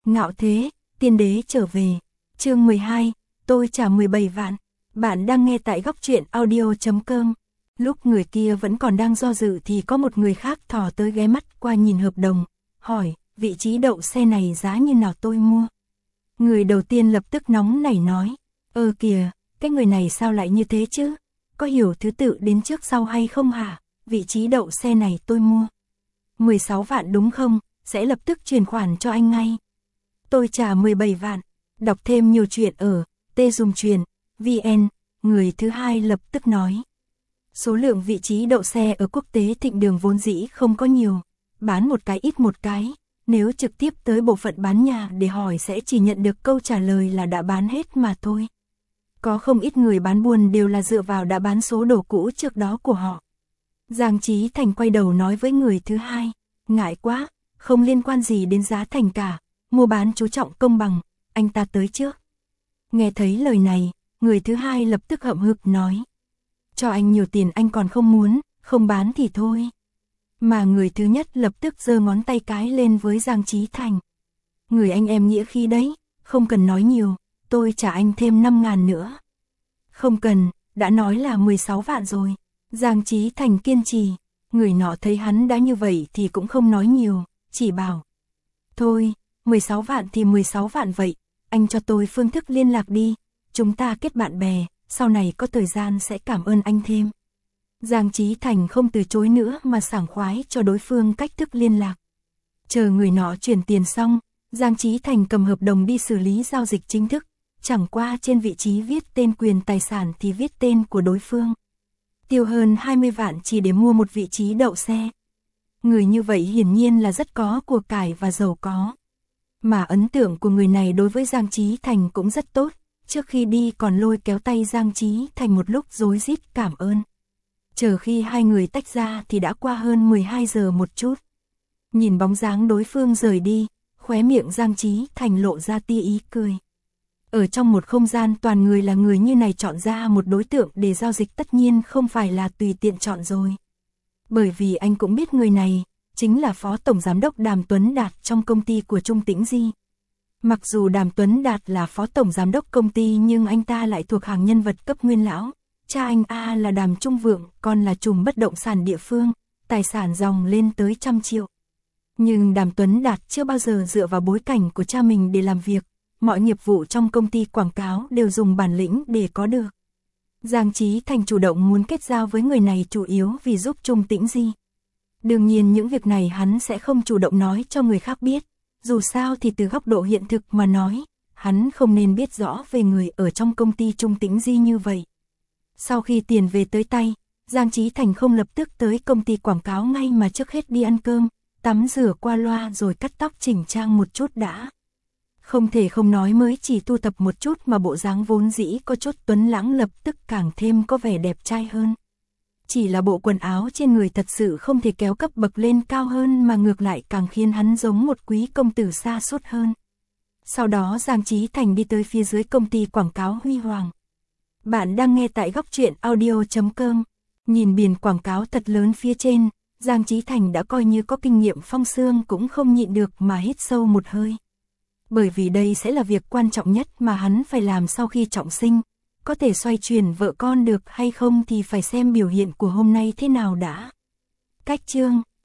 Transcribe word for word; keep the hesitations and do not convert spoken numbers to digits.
Ngạo thế, tiên đế trở về. Chương mười hai, tôi trả mười bảy vạn. Bạn đang nghe tại góc truyện audio chấm com. Lúc người kia vẫn còn đang do dự thì có một người khác thò tới ghé mắt qua nhìn hợp đồng, hỏi, vị trí đậu xe này giá như nào tôi mua. Người đầu tiên lập tức nóng nảy nói, ơ kìa, cái người này sao lại như thế chứ? Có hiểu thứ tự đến trước sau hay không hả? Vị trí đậu xe này tôi mua mười sáu vạn đúng không? Sẽ lập tức chuyển khoản cho anh ngay. Tôi trả mười bảy vạn. Đọc thêm nhiều chuyện ở T Dùng Truyền vn. Người thứ hai lập tức nói, số lượng vị trí đậu xe ở Quốc tế Thịnh Đường vốn dĩ không có nhiều, bán một cái ít một cái, nếu trực tiếp tới bộ phận bán nhà để hỏi sẽ chỉ nhận được câu trả lời là đã bán hết mà thôi. Có không ít người bán buôn đều là dựa vào đã bán số đồ cũ trước đó của họ. Giang Chí Thành quay đầu nói với người thứ hai, ngại quá, không liên quan gì đến giá thành cả, mua bán chú trọng công bằng, anh ta tới trước. Nghe thấy lời này, người thứ hai lập tức hậm hực nói, cho anh nhiều tiền anh còn không muốn, không bán thì thôi. Mà người thứ nhất lập tức giơ ngón tay cái lên với Giang Chí Thành. Người anh em nghĩa khí đấy, không cần nói nhiều, tôi trả anh thêm năm ngàn nữa. Không cần, đã nói là mười sáu vạn rồi. Giang Chí Thành kiên trì, người nọ thấy hắn đã như vậy thì cũng không nói nhiều, chỉ bảo. Thôi, mười sáu vạn thì mười sáu vạn vậy, anh cho tôi phương thức liên lạc đi, chúng ta kết bạn bè, sau này có thời gian sẽ cảm ơn anh thêm. Giang Chí Thành không từ chối nữa mà sảng khoái cho đối phương cách thức liên lạc. Chờ người nọ chuyển tiền xong, Giang Chí Thành cầm hợp đồng đi xử lý giao dịch chính thức, chẳng qua trên vị trí viết tên quyền tài sản thì viết tên của đối phương. Tiêu hơn hai mươi vạn chỉ để mua một vị trí đậu xe. Người như vậy hiển nhiên là rất có của cải và giàu có. Mà ấn tượng của người này đối với Giang Chí Thành cũng rất tốt, trước khi đi còn lôi kéo tay Giang Chí Thành một lúc rối rít cảm ơn. Chờ khi hai người tách ra thì đã qua hơn mười hai giờ một chút. Nhìn bóng dáng đối phương rời đi, khóe miệng Giang Chí Thành lộ ra tia ý cười. Ở trong một không gian toàn người là người như này chọn ra một đối tượng để giao dịch tất nhiên không phải là tùy tiện chọn rồi. Bởi vì anh cũng biết người này, chính là Phó Tổng Giám đốc Đàm Tuấn Đạt trong công ty của Trung Tĩnh Di. Mặc dù Đàm Tuấn Đạt là Phó Tổng Giám đốc công ty nhưng anh ta lại thuộc hàng nhân vật cấp nguyên lão. Cha anh A là Đàm Trung Vượng, con là trùm bất động sản địa phương, tài sản dòng lên tới trăm triệu. Nhưng Đàm Tuấn Đạt chưa bao giờ dựa vào bối cảnh của cha mình để làm việc, mọi nghiệp vụ trong công ty quảng cáo đều dùng bản lĩnh để có được. Giang Chí Thành chủ động muốn kết giao với người này chủ yếu vì giúp Trung Tĩnh Di. Đương nhiên những việc này hắn sẽ không chủ động nói cho người khác biết, dù sao thì từ góc độ hiện thực mà nói, hắn không nên biết rõ về người ở trong công ty Trung Tĩnh Di như vậy. Sau khi tiền về tới tay, Giang Chí Thành không lập tức tới công ty quảng cáo ngay mà trước hết đi ăn cơm, tắm rửa qua loa rồi cắt tóc chỉnh trang một chút đã. Không thể không nói mới chỉ tu tập một chút mà bộ dáng vốn dĩ có chút tuấn lãng lập tức càng thêm có vẻ đẹp trai hơn. Chỉ là bộ quần áo trên người thật sự không thể kéo cấp bậc lên cao hơn mà ngược lại càng khiến hắn giống một quý công tử xa suốt hơn. Sau đó Giang Chí Thành đi tới phía dưới công ty quảng cáo Huy Hoàng. Bạn đang nghe tại góc truyện audio chấm com. Nhìn biển quảng cáo thật lớn phía trên, Giang Chí Thành đã coi như có kinh nghiệm phong xương cũng không nhịn được mà hít sâu một hơi. Bởi vì đây sẽ là việc quan trọng nhất mà hắn phải làm sau khi trọng sinh. Có thể xoay chuyển vợ con được hay không thì phải xem biểu hiện của hôm nay thế nào đã. Cách chương,